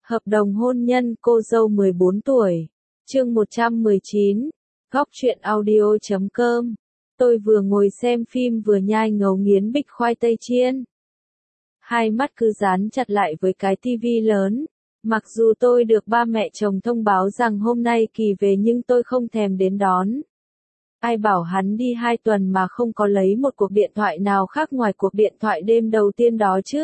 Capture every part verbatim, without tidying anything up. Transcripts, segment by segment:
Hợp đồng hôn nhân cô dâu mười bốn tuổi. Chương một trăm mười chín. Góc truyện audio chấm com. Tôi vừa ngồi xem phim vừa nhai ngấu nghiến bịch khoai tây chiên. Hai mắt cứ dán chặt lại với cái tivi lớn. Mặc dù tôi được ba mẹ chồng thông báo rằng hôm nay Kỳ về nhưng tôi không thèm đến đón. Ai bảo hắn đi hai tuần mà không có lấy một cuộc điện thoại nào khác ngoài cuộc điện thoại đêm đầu tiên đó chứ.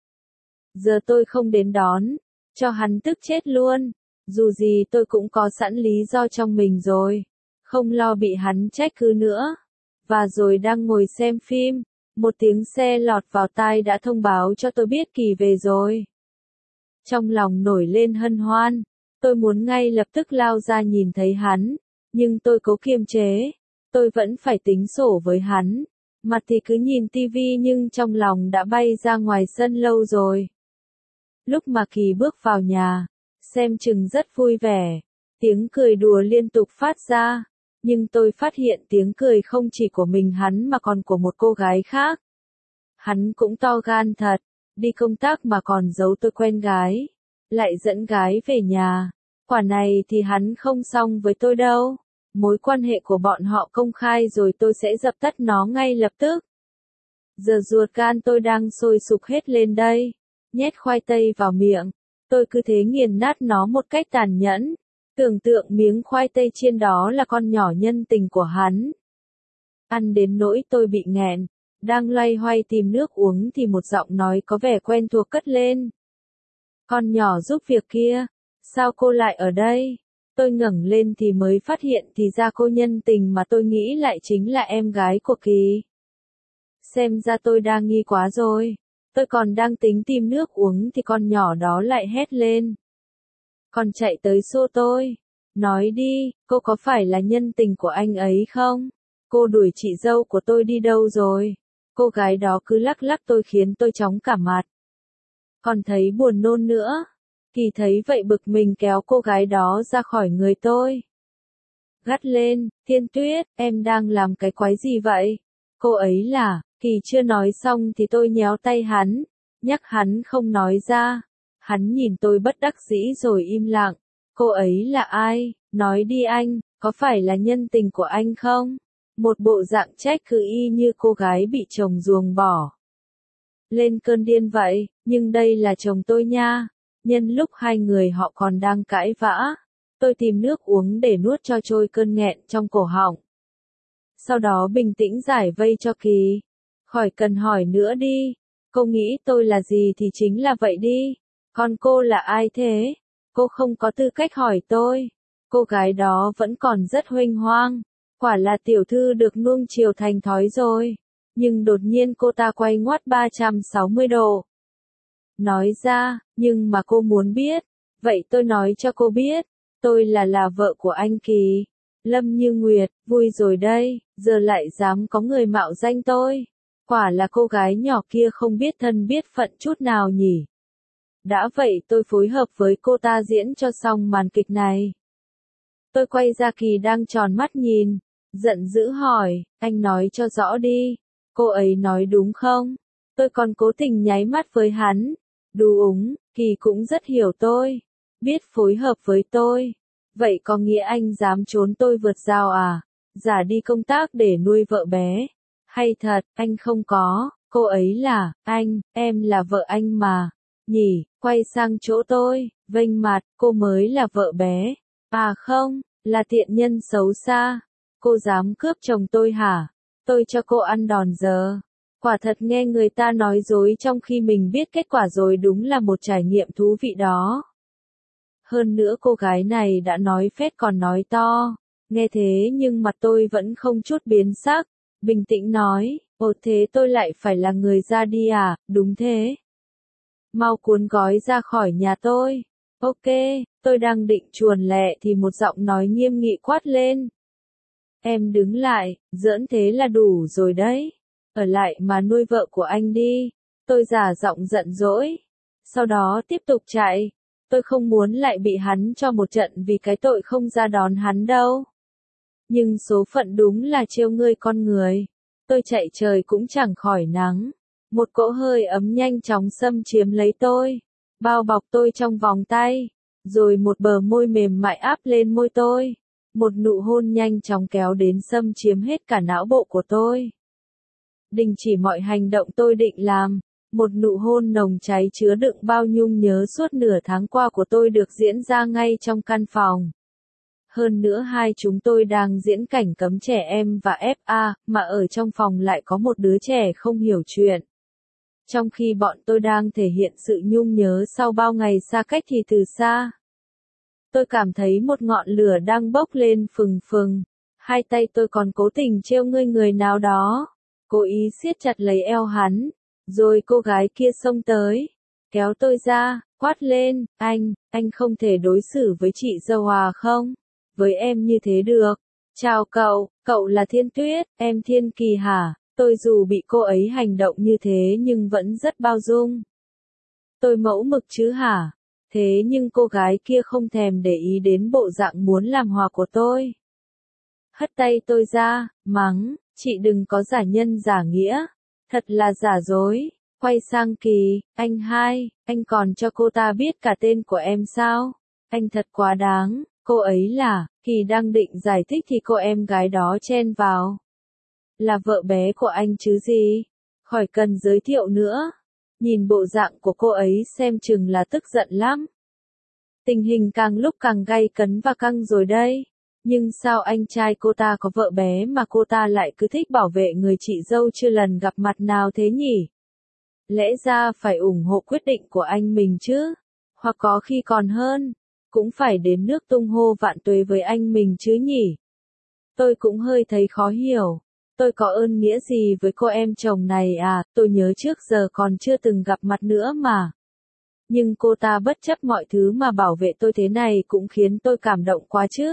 Giờ tôi không đến đón, cho hắn tức chết luôn. Dù gì tôi cũng có sẵn lý do trong mình rồi, không lo bị hắn trách cứ nữa. Và rồi đang ngồi xem phim, một tiếng xe lọt vào tai đã thông báo cho tôi biết Kỳ về rồi. Trong lòng nổi lên hân hoan, tôi muốn ngay lập tức lao ra nhìn thấy hắn, nhưng tôi cố kiềm chế, tôi vẫn phải tính sổ với hắn. Mặt thì cứ nhìn tivi nhưng trong lòng đã bay ra ngoài sân lâu rồi. Lúc mà Kỳ bước vào nhà, xem chừng rất vui vẻ, tiếng cười đùa liên tục phát ra, nhưng tôi phát hiện tiếng cười không chỉ của mình hắn mà còn của một cô gái khác. Hắn cũng to gan thật, đi công tác mà còn giấu tôi quen gái, lại dẫn gái về nhà. Quả này thì hắn không xong với tôi đâu, mối quan hệ của bọn họ công khai rồi tôi sẽ dập tắt nó ngay lập tức. Giờ ruột gan tôi đang sôi sục hết lên đây. Nhét khoai tây vào miệng, tôi cứ thế nghiền nát nó một cách tàn nhẫn. Tưởng tượng miếng khoai tây chiên đó là con nhỏ nhân tình của hắn. Ăn đến nỗi tôi bị nghẹn, đang loay hoay tìm nước uống thì một giọng nói có vẻ quen thuộc cất lên. Con nhỏ giúp việc kia, sao cô lại ở đây? Tôi ngẩng lên thì mới phát hiện thì ra cô nhân tình mà tôi nghĩ lại chính là em gái của Kỳ. Xem ra tôi đang nghi quá rồi. Tôi còn đang tính tìm nước uống thì con nhỏ đó lại hét lên. Còn chạy tới xô tôi. Nói đi, cô có phải là nhân tình của anh ấy không? Cô đuổi chị dâu của tôi đi đâu rồi? Cô gái đó cứ lắc lắc tôi khiến tôi chóng cả mặt. Còn thấy buồn nôn nữa. Kỳ thấy vậy bực mình kéo cô gái đó ra khỏi người tôi. Gắt lên, Thiên Tuyết, em đang làm cái quái gì vậy? Cô ấy là... Kỳ chưa nói xong thì tôi nhéo tay hắn, nhắc hắn không nói ra. Hắn nhìn tôi bất đắc dĩ rồi im lặng. Cô ấy là ai? Nói đi anh, có phải là nhân tình của anh không? Một bộ dạng trách cứ y như cô gái bị chồng ruồng bỏ. Lên cơn điên vậy, nhưng đây là chồng tôi nha. Nhân lúc hai người họ còn đang cãi vã, tôi tìm nước uống để nuốt cho trôi cơn nghẹn trong cổ họng. Sau đó bình tĩnh giải vây cho Kỳ. Khỏi cần hỏi nữa đi, cô nghĩ tôi là gì thì chính là vậy đi, còn cô là ai thế? Cô không có tư cách hỏi tôi. Cô gái đó vẫn còn rất huênh hoang, quả là tiểu thư được nuông chiều thành thói rồi, nhưng đột nhiên cô ta quay ngoắt ba trăm sáu mươi độ. Nói ra, nhưng mà cô muốn biết, vậy tôi nói cho cô biết, tôi là là vợ của anh Kỳ, Lâm Như Nguyệt, vui rồi đây, giờ lại dám có người mạo danh tôi. Quả là cô gái nhỏ kia không biết thân biết phận chút nào nhỉ. Đã vậy tôi phối hợp với cô ta diễn cho xong màn kịch này. Tôi quay ra Kỳ đang tròn mắt nhìn, giận dữ hỏi, anh nói cho rõ đi, cô ấy nói đúng không? Tôi còn cố tình nháy mắt với hắn. Đù úng, Kỳ cũng rất hiểu tôi, biết phối hợp với tôi. Vậy có nghĩa anh dám trốn tôi vượt rào à? Giả đi công tác để nuôi vợ bé. Hay thật, anh không có, cô ấy là, anh, em là vợ anh mà. Nhỉ, quay sang chỗ tôi, vênh mặt, cô mới là vợ bé. À không, là tiện nhân xấu xa. Cô dám cướp chồng tôi hả? Tôi cho cô ăn đòn giờ. Quả thật nghe người ta nói dối trong khi mình biết kết quả rồi đúng là một trải nghiệm thú vị đó. Hơn nữa cô gái này đã nói phét còn nói to. Nghe thế nhưng mặt tôi vẫn không chút biến sắc. Bình tĩnh nói, ồ thế tôi lại phải là người ra đi à, đúng thế. Mau cuốn gói ra khỏi nhà tôi. Ok, tôi đang định chuồn lẹ thì một giọng nói nghiêm nghị quát lên. Em đứng lại, giỡn thế là đủ rồi đấy. Ở lại mà nuôi vợ của anh đi. Tôi giả giọng giận dỗi. Sau đó tiếp tục chạy. Tôi không muốn lại bị hắn cho một trận vì cái tội không ra đón hắn đâu. Nhưng số phận đúng là trêu ngươi con người. Tôi chạy trời cũng chẳng khỏi nắng. Một cỗ hơi ấm nhanh chóng xâm chiếm lấy tôi. bao bọc tôi trong vòng tay, rồi một bờ môi mềm mại áp lên môi tôi. Một nụ hôn nhanh chóng kéo đến xâm chiếm hết cả não bộ của tôi. Đình chỉ mọi hành động tôi định làm, một nụ hôn nồng cháy chứa đựng bao nhung nhớ suốt nửa tháng qua của tôi được diễn ra ngay trong căn phòng. Hơn nữa hai chúng tôi đang diễn cảnh cấm trẻ em và ép a, mà ở trong phòng lại có một đứa trẻ không hiểu chuyện. Trong khi bọn tôi đang thể hiện sự nhung nhớ sau bao ngày xa cách thì từ xa, tôi cảm thấy một ngọn lửa đang bốc lên phừng phừng. Hai tay tôi còn cố tình trêu ngươi người nào đó, cố ý siết chặt lấy eo hắn, rồi cô gái kia xông tới, kéo tôi ra, quát lên, anh, anh không thể đối xử với chị dâu à không? Với em như thế được. Chào cậu, cậu là Thiên Tuyết, em Thiên Kỳ hả? Tôi dù bị cô ấy hành động như thế nhưng vẫn rất bao dung. Tôi mẫu mực chứ hả? Thế nhưng cô gái kia không thèm để ý đến bộ dạng muốn làm hòa của tôi. Hất tay tôi ra, mắng, chị đừng có giả nhân giả nghĩa, thật là giả dối. Quay sang Kỳ, anh hai, anh còn cho cô ta biết cả tên của em sao? Anh thật quá đáng, cô ấy là, Kỳ đang định giải thích thì cô em gái đó chen vào. Là vợ bé của anh chứ gì? Khỏi cần giới thiệu nữa. Nhìn bộ dạng của cô ấy xem chừng là tức giận lắm. Tình hình càng lúc càng gay cấn và căng rồi đây. Nhưng sao anh trai cô ta có vợ bé mà cô ta lại cứ thích bảo vệ người chị dâu chưa lần gặp mặt nào thế nhỉ? Lẽ ra phải ủng hộ quyết định của anh mình chứ? Hoặc có khi còn hơn, cũng phải đến nước tung hô vạn tuế với anh mình chứ nhỉ? Tôi cũng hơi thấy khó hiểu. Tôi có ơn nghĩa gì với cô em chồng này à, tôi nhớ trước giờ còn chưa từng gặp mặt nữa mà. Nhưng cô ta bất chấp mọi thứ mà bảo vệ tôi thế này cũng khiến tôi cảm động quá chứ.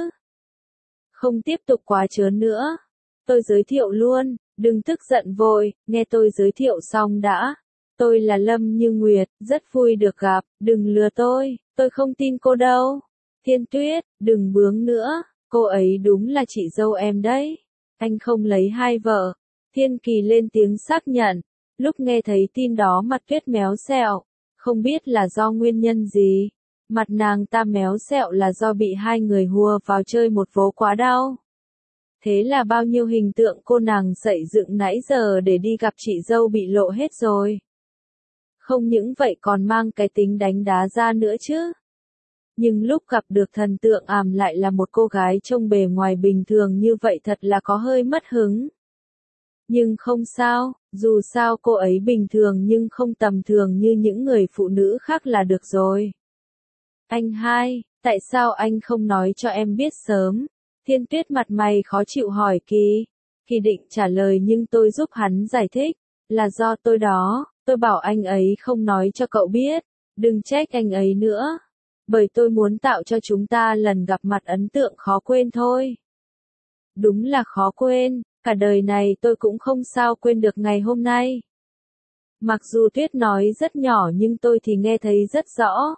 Không tiếp tục quá trớn nữa. Tôi giới thiệu luôn, đừng tức giận vội, nghe tôi giới thiệu xong đã. Tôi là Lâm Như Nguyệt, rất vui được gặp, đừng lừa tôi, tôi không tin cô đâu. Thiên Tuyết, đừng bướng nữa, cô ấy đúng là chị dâu em đấy. Anh không lấy hai vợ. Thiên Kỳ lên tiếng xác nhận. Lúc nghe thấy tin đó mặt Tuyết méo xẹo. Không biết là do nguyên nhân gì. Mặt nàng ta méo xẹo là do bị hai người hùa vào chơi một vố quá đau. Thế là bao nhiêu hình tượng cô nàng sậy dựng nãy giờ để đi gặp chị dâu bị lộ hết rồi. Không những vậy còn mang cái tính đánh đá ra nữa chứ. Nhưng lúc gặp được thần tượng ảm lại là một cô gái trông bề ngoài bình thường như vậy thật là có hơi mất hứng. Nhưng không sao, dù sao cô ấy bình thường nhưng không tầm thường như những người phụ nữ khác là được rồi. Anh hai, tại sao anh không nói cho em biết sớm? Thiên Tuyết mặt mày khó chịu hỏi Kỳ. Kỳ định trả lời nhưng tôi giúp hắn giải thích. Là do tôi đó, tôi bảo anh ấy không nói cho cậu biết. Đừng trách anh ấy nữa. Bởi tôi muốn tạo cho chúng ta lần gặp mặt ấn tượng khó quên thôi. Đúng là khó quên, cả đời này tôi cũng không sao quên được ngày hôm nay. Mặc dù Tuyết nói rất nhỏ nhưng tôi thì nghe thấy rất rõ.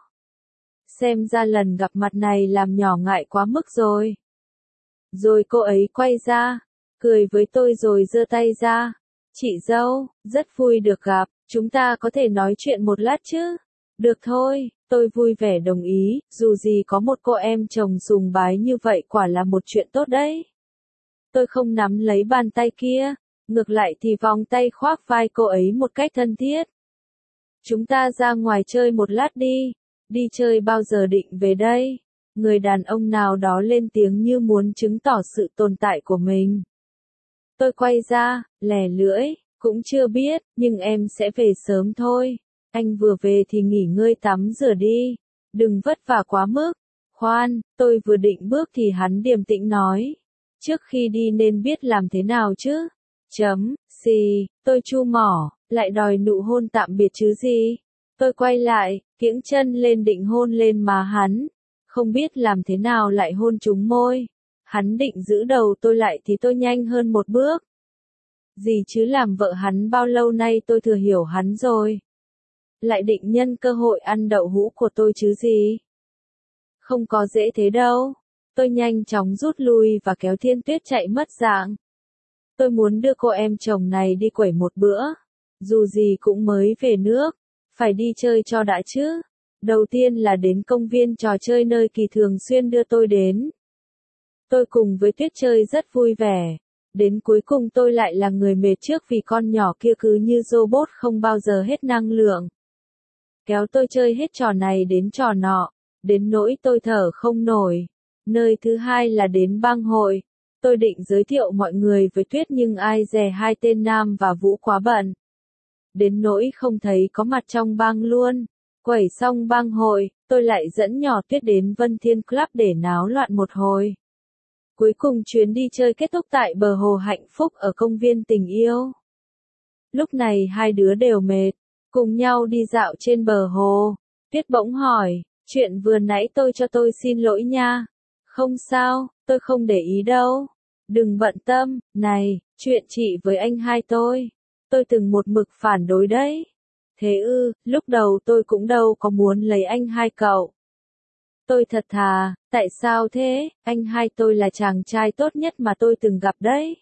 Xem ra lần gặp mặt này làm nhỏ ngại quá mức rồi. Rồi cô ấy quay ra, cười với tôi rồi giơ tay ra. Chị dâu, rất vui được gặp, chúng ta có thể nói chuyện một lát chứ? Được thôi, tôi vui vẻ đồng ý, dù gì có một cô em chồng sùng bái như vậy quả là một chuyện tốt đấy. Tôi không nắm lấy bàn tay kia, ngược lại thì vòng tay khoác vai cô ấy một cách thân thiết. Chúng ta ra ngoài chơi một lát đi, đi chơi bao giờ định về đây? Người đàn ông nào đó lên tiếng như muốn chứng tỏ sự tồn tại của mình. Tôi quay ra, lẻ lưỡi, cũng chưa biết, nhưng em sẽ về sớm thôi. Anh vừa về thì nghỉ ngơi tắm rửa đi, đừng vất vả quá mức. Khoan, tôi vừa định bước thì hắn điềm tĩnh nói. Trước khi đi nên biết làm thế nào chứ? Chấm, xì, tôi chu mỏ, lại đòi nụ hôn tạm biệt chứ gì? Tôi quay lại, kiễng chân lên định hôn lên má hắn. Không biết làm thế nào lại hôn trúng môi. Hắn định giữ đầu tôi lại thì tôi nhanh hơn một bước. Gì chứ làm vợ hắn bao lâu nay tôi thừa hiểu hắn rồi. Lại định nhân cơ hội ăn đậu hũ của tôi chứ gì. Không có dễ thế đâu. Tôi nhanh chóng rút lui và kéo Thiên Tuyết chạy mất dạng. Tôi muốn đưa cô em chồng này đi quẩy một bữa. Dù gì cũng mới về nước. Phải đi chơi cho đã chứ. Đầu tiên là đến công viên trò chơi nơi Kỳ thường xuyên đưa tôi đến. Tôi cùng với Tuyết chơi rất vui vẻ. Đến cuối cùng tôi lại là người mệt trước vì con nhỏ kia cứ như robot không bao giờ hết năng lượng. Kéo tôi chơi hết trò này đến trò nọ, đến nỗi tôi thở không nổi. Nơi thứ hai là đến bang hội. Tôi định giới thiệu mọi người với Tuyết nhưng ai dè hai tên Nam và Vũ quá bận. Đến nỗi không thấy có mặt trong bang luôn. Quẩy xong bang hội, tôi lại dẫn nhỏ Tuyết đến Vân Thiên Club để náo loạn một hồi. Cuối cùng chuyến đi chơi kết thúc tại bờ hồ hạnh phúc ở công viên tình yêu. Lúc này hai đứa đều mệt, cùng nhau đi dạo trên bờ hồ. Tuyết bỗng hỏi, chuyện vừa nãy tôi cho tôi xin lỗi nha. Không sao, tôi không để ý đâu. Đừng bận tâm, này, chuyện chị với anh hai tôi. Tôi từng một mực phản đối đấy. Thế ư, lúc đầu tôi cũng đâu có muốn lấy anh hai cậu. Tôi thật thà, tại sao thế, anh hai tôi là chàng trai tốt nhất mà tôi từng gặp đấy.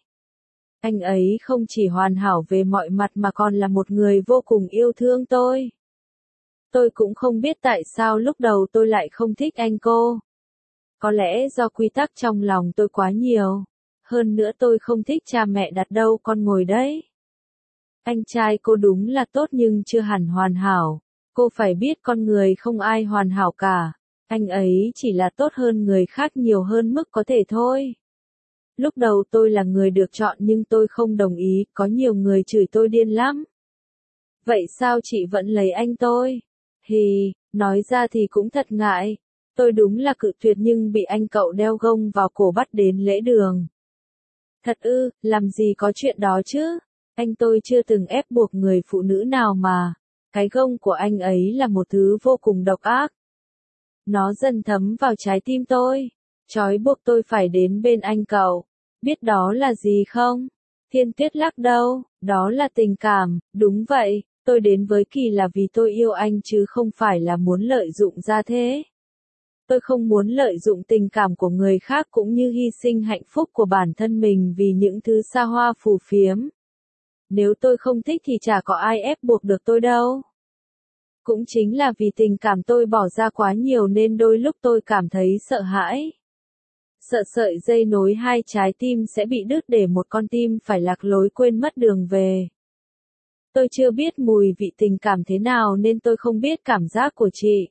Anh ấy không chỉ hoàn hảo về mọi mặt mà còn là một người vô cùng yêu thương tôi. Tôi cũng không biết tại sao lúc đầu tôi lại không thích anh cô. Có lẽ do quy tắc trong lòng tôi quá nhiều. Hơn nữa tôi không thích cha mẹ đặt đâu con ngồi đấy. Anh trai cô đúng là tốt nhưng chưa hẳn hoàn hảo. Cô phải biết con người không ai hoàn hảo cả. Anh ấy chỉ là tốt hơn người khác nhiều hơn mức có thể thôi. Lúc đầu tôi là người được chọn nhưng tôi không đồng ý, có nhiều người chửi tôi điên lắm. Vậy sao chị vẫn lấy anh tôi? Thì, nói ra thì cũng thật ngại. Tôi đúng là cự tuyệt nhưng bị anh cậu đeo gông vào cổ bắt đến lễ đường. Thật ư, làm gì có chuyện đó chứ? Anh tôi chưa từng ép buộc người phụ nữ nào mà. Cái gông của anh ấy là một thứ vô cùng độc ác. Nó dần thấm vào trái tim tôi. Trói buộc tôi phải đến bên anh cậu. Biết đó là gì không? Thiên Tuyết lắc đầu, đó là tình cảm, đúng vậy, tôi đến với Kỳ là vì tôi yêu anh chứ không phải là muốn lợi dụng ra thế. Tôi không muốn lợi dụng tình cảm của người khác cũng như hy sinh hạnh phúc của bản thân mình vì những thứ xa hoa phù phiếm. Nếu tôi không thích thì chả có ai ép buộc được tôi đâu. Cũng chính là vì tình cảm tôi bỏ ra quá nhiều nên đôi lúc tôi cảm thấy sợ hãi. Sợ sợi dây nối hai trái tim sẽ bị đứt để một con tim phải lạc lối quên mất đường về. Tôi chưa biết mùi vị tình cảm thế nào nên tôi không biết cảm giác của chị.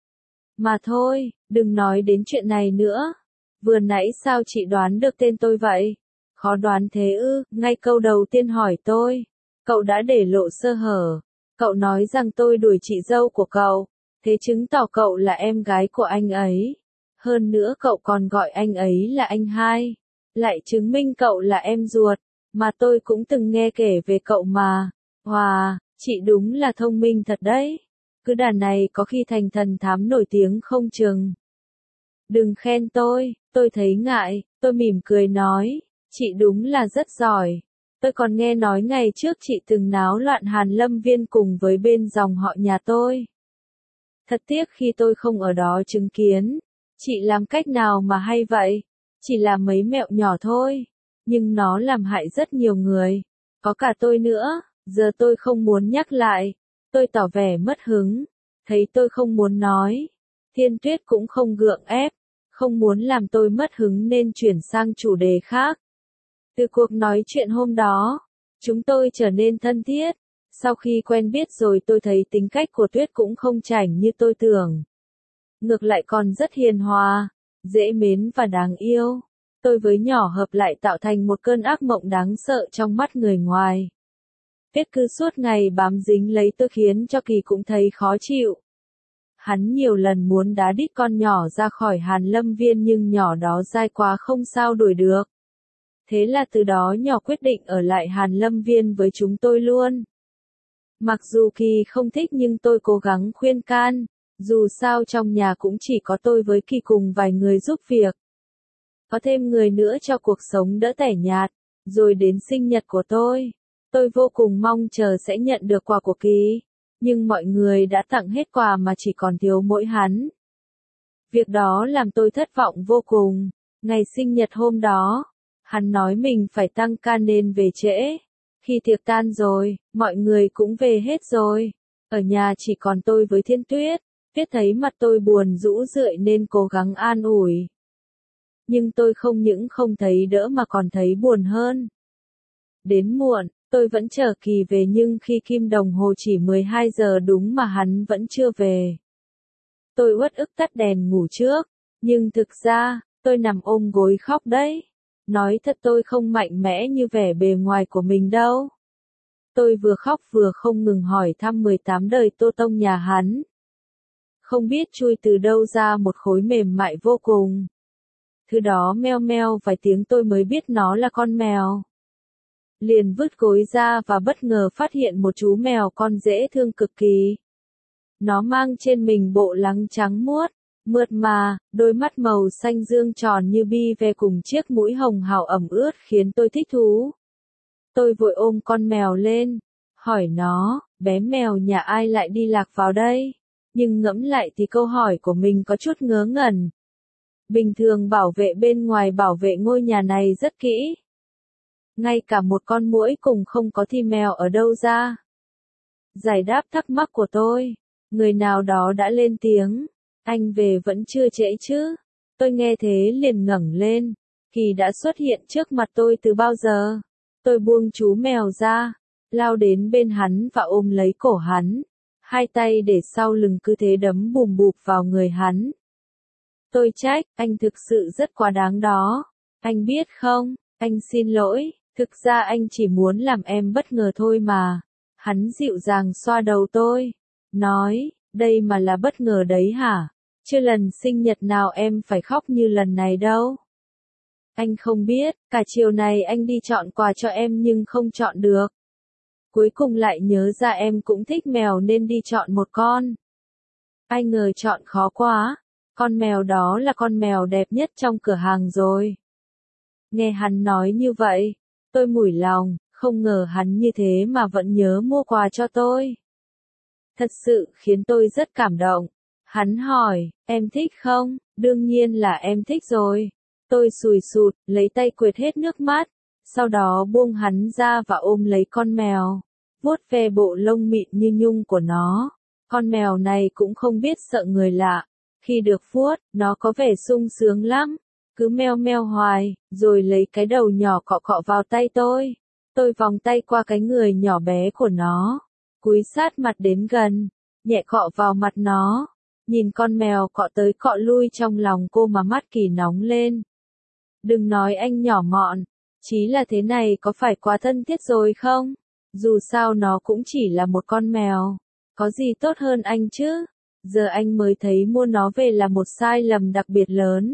Mà thôi, đừng nói đến chuyện này nữa. Vừa nãy sao chị đoán được tên tôi vậy? Khó đoán thế ư, ngay câu đầu tiên hỏi tôi. Cậu đã để lộ sơ hở. Cậu nói rằng tôi đuổi chị dâu của cậu. Thế chứng tỏ cậu là em gái của anh ấy. Hơn nữa cậu còn gọi anh ấy là anh hai. Lại chứng minh cậu là em ruột. Mà tôi cũng từng nghe kể về cậu mà. Wow, chị đúng là thông minh thật đấy. Cứ đàn này có khi thành thần thám nổi tiếng không chừng. Đừng khen tôi, tôi thấy ngại, tôi mỉm cười nói. Chị đúng là rất giỏi. Tôi còn nghe nói ngày trước chị từng náo loạn Hàn Lâm Viên cùng với bên dòng họ nhà tôi. Thật tiếc khi tôi không ở đó chứng kiến. Chị làm cách nào mà hay vậy? Chỉ là mấy mẹo nhỏ thôi. Nhưng nó làm hại rất nhiều người. Có cả tôi nữa. Giờ tôi không muốn nhắc lại. Tôi tỏ vẻ mất hứng. Thấy tôi không muốn nói. Thiên Tuyết cũng không gượng ép. Không muốn làm tôi mất hứng nên chuyển sang chủ đề khác. Từ cuộc nói chuyện hôm đó, chúng tôi trở nên thân thiết. Sau khi quen biết rồi tôi thấy tính cách của Tuyết cũng không chảnh như tôi tưởng. Ngược lại còn rất hiền hòa, dễ mến và đáng yêu. Tôi với nhỏ hợp lại tạo thành một cơn ác mộng đáng sợ trong mắt người ngoài. Tuyết cứ suốt ngày bám dính lấy tôi khiến cho Kỳ cũng thấy khó chịu. Hắn nhiều lần muốn đá đít con nhỏ ra khỏi Hàn Lâm Viên nhưng nhỏ đó dai quá không sao đuổi được. Thế là từ đó nhỏ quyết định ở lại Hàn Lâm Viên với chúng tôi luôn. Mặc dù Kỳ không thích nhưng tôi cố gắng khuyên can, dù sao trong nhà cũng chỉ có tôi với Kỳ cùng vài người giúp việc. Có thêm người nữa cho cuộc sống đỡ tẻ nhạt, rồi đến sinh nhật của tôi. Tôi vô cùng mong chờ sẽ nhận được quà của Kỳ, nhưng mọi người đã tặng hết quà mà chỉ còn thiếu mỗi hắn. Việc đó làm tôi thất vọng vô cùng. Ngày sinh nhật hôm đó, hắn nói mình phải tăng ca nên về trễ. Khi tiệc tan rồi, mọi người cũng về hết rồi. Ở nhà chỉ còn tôi với Thiên Tuyết. Biết thấy mặt tôi buồn rũ rượi nên cố gắng an ủi. Nhưng tôi không những không thấy đỡ mà còn thấy buồn hơn. Đến muộn, tôi vẫn chờ Kỳ về nhưng khi kim đồng hồ chỉ mười hai giờ đúng mà hắn vẫn chưa về. Tôi uất ức tắt đèn ngủ trước, nhưng thực ra, tôi nằm ôm gối khóc đấy. Nói thật tôi không mạnh mẽ như vẻ bề ngoài của mình đâu. Tôi vừa khóc vừa không ngừng hỏi thăm mười tám đời Tô Tông nhà hắn. Không biết chui từ đâu ra một khối mềm mại vô cùng. Thứ đó meo meo vài tiếng tôi mới biết nó là con mèo. Liền vứt gối ra và bất ngờ phát hiện một chú mèo con dễ thương cực kỳ. Nó mang trên mình bộ lắng trắng muốt, mượt mà, đôi mắt màu xanh dương tròn như bi ve cùng chiếc mũi hồng hào ẩm ướt khiến tôi thích thú. Tôi vội ôm con mèo lên, hỏi nó, bé mèo nhà ai lại đi lạc vào đây? Nhưng ngẫm lại thì câu hỏi của mình có chút ngớ ngẩn. Bình thường bảo vệ bên ngoài bảo vệ ngôi nhà này rất kỹ. Ngay cả một con muỗi cùng không có thì mèo ở đâu ra? Giải đáp thắc mắc của tôi, người nào đó đã lên tiếng, anh về vẫn chưa trễ chứ? Tôi nghe thế liền ngẩng lên, Kỳ đã xuất hiện trước mặt tôi từ bao giờ? Tôi buông chú mèo ra, lao đến bên hắn và ôm lấy cổ hắn, hai tay để sau lưng cứ thế đấm bùm bụp vào người hắn. Tôi trách, anh thực sự rất quá đáng đó. Anh biết không, anh xin lỗi, thực ra anh chỉ muốn làm em bất ngờ thôi mà. Hắn dịu dàng xoa đầu tôi, nói, đây mà là bất ngờ đấy hả? Chưa lần sinh nhật nào em phải khóc như lần này đâu. Anh không biết, cả chiều này anh đi chọn quà cho em nhưng không chọn được. Cuối cùng lại nhớ ra em cũng thích mèo nên đi chọn một con. Ai ngờ chọn khó quá, con mèo đó là con mèo đẹp nhất trong cửa hàng rồi. Nghe hắn nói như vậy, tôi mủi lòng, không ngờ hắn như thế mà vẫn nhớ mua quà cho tôi. Thật sự khiến tôi rất cảm động. Hắn hỏi, em thích không? Đương nhiên là em thích rồi. Tôi sùi sụt, lấy tay quệt hết nước mắt, sau đó buông hắn ra và ôm lấy con mèo, vuốt ve bộ lông mịn như nhung của nó. Con mèo này cũng không biết sợ người lạ. Khi được vuốt, nó có vẻ sung sướng lắm, cứ meo meo hoài, rồi lấy cái đầu nhỏ cọ cọ vào tay tôi. Tôi vòng tay qua cái người nhỏ bé của nó, cúi sát mặt đến gần, nhẹ cọ vào mặt nó. Nhìn con mèo cọ tới cọ lui trong lòng cô mà mắt Kỳ nóng lên. Đừng nói anh nhỏ mọn, chí là thế này có phải quá thân thiết rồi không? Dù sao nó cũng chỉ là một con mèo, có gì tốt hơn anh chứ? Giờ anh mới thấy mua nó về là một sai lầm đặc biệt lớn.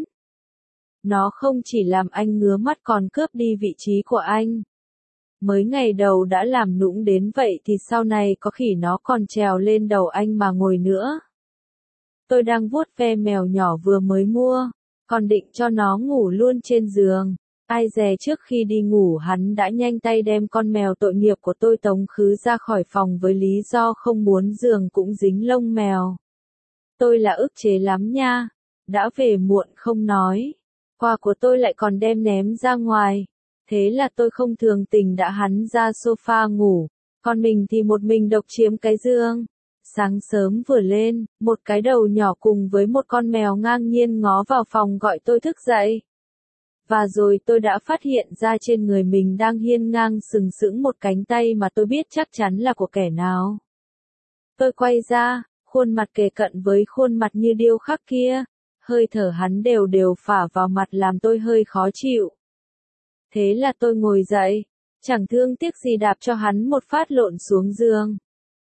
Nó không chỉ làm anh ngứa mắt còn cướp đi vị trí của anh. Mới ngày đầu đã làm nũng đến vậy thì sau này có khỉ nó còn trèo lên đầu anh mà ngồi nữa. Tôi đang vuốt ve mèo nhỏ vừa mới mua, còn định cho nó ngủ luôn trên giường. Ai dè trước khi đi ngủ hắn đã nhanh tay đem con mèo tội nghiệp của tôi tống khứ ra khỏi phòng với lý do không muốn giường cũng dính lông mèo. Tôi là ức chế lắm nha. Đã về muộn không nói. Quà của tôi lại còn đem ném ra ngoài. Thế là tôi không thường tình đã hắn ra sofa ngủ. Còn mình thì một mình độc chiếm cái giường. Sáng sớm vừa lên, một cái đầu nhỏ cùng với một con mèo ngang nhiên ngó vào phòng gọi tôi thức dậy. Và rồi tôi đã phát hiện ra trên người mình đang hiên ngang sừng sững một cánh tay mà tôi biết chắc chắn là của kẻ nào. Tôi quay ra, khuôn mặt kề cận với khuôn mặt như điêu khắc kia, hơi thở hắn đều đều phả vào mặt làm tôi hơi khó chịu. Thế là tôi ngồi dậy, chẳng thương tiếc gì đạp cho hắn một phát lộn xuống giường.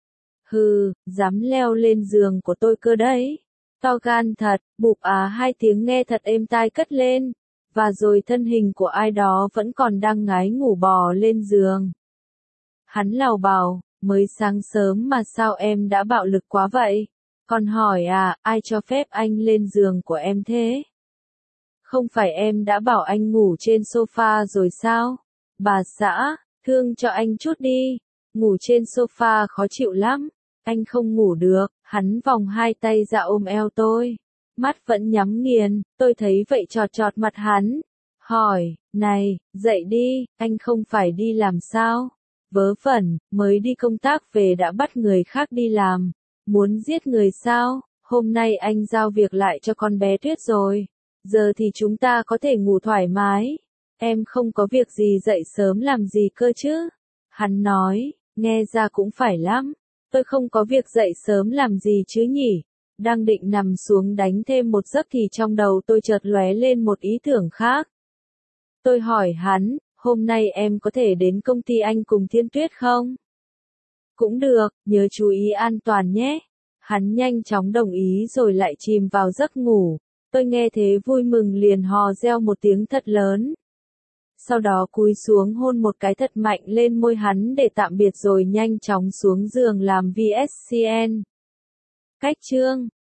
Hừ, dám leo lên giường của tôi cơ đấy. To gan thật, bụp á hai tiếng nghe thật êm tai cất lên. Và rồi thân hình của ai đó vẫn còn đang ngái ngủ bò lên giường. Hắn lào bảo, mới sáng sớm mà sao em đã bạo lực quá vậy? Còn hỏi à, ai cho phép anh lên giường của em thế? Không phải em đã bảo anh ngủ trên sofa rồi sao? Bà xã, thương cho anh chút đi. Ngủ trên sofa khó chịu lắm. Anh không ngủ được. Hắn vòng hai tay ra ôm eo tôi. Mắt vẫn nhắm nghiền, tôi thấy vậy chọt chọt mặt hắn. Hỏi, này, dậy đi, anh không phải đi làm sao? Vớ vẩn, mới đi công tác về đã bắt người khác đi làm. Muốn giết người sao? hôm nay anh giao việc lại cho con bé Tuyết rồi. Giờ thì chúng ta có thể ngủ thoải mái. Em không có việc gì dậy sớm làm gì cơ chứ? Hắn nói, nghe ra cũng phải lắm. Tôi không có việc dậy sớm làm gì chứ nhỉ? Đang định nằm xuống đánh thêm một giấc thì trong đầu tôi chợt lóe lên một ý tưởng khác. Tôi hỏi hắn, hôm nay em có thể đến công ty anh cùng Thiên Tuyết không? Cũng được, nhớ chú ý an toàn nhé. Hắn nhanh chóng đồng ý rồi lại chìm vào giấc ngủ. Tôi nghe thế vui mừng liền hò reo một tiếng thật lớn. Sau đó cúi xuống hôn một cái thật mạnh lên môi hắn để tạm biệt rồi nhanh chóng xuống giường làm vê ét xê en. Cách chương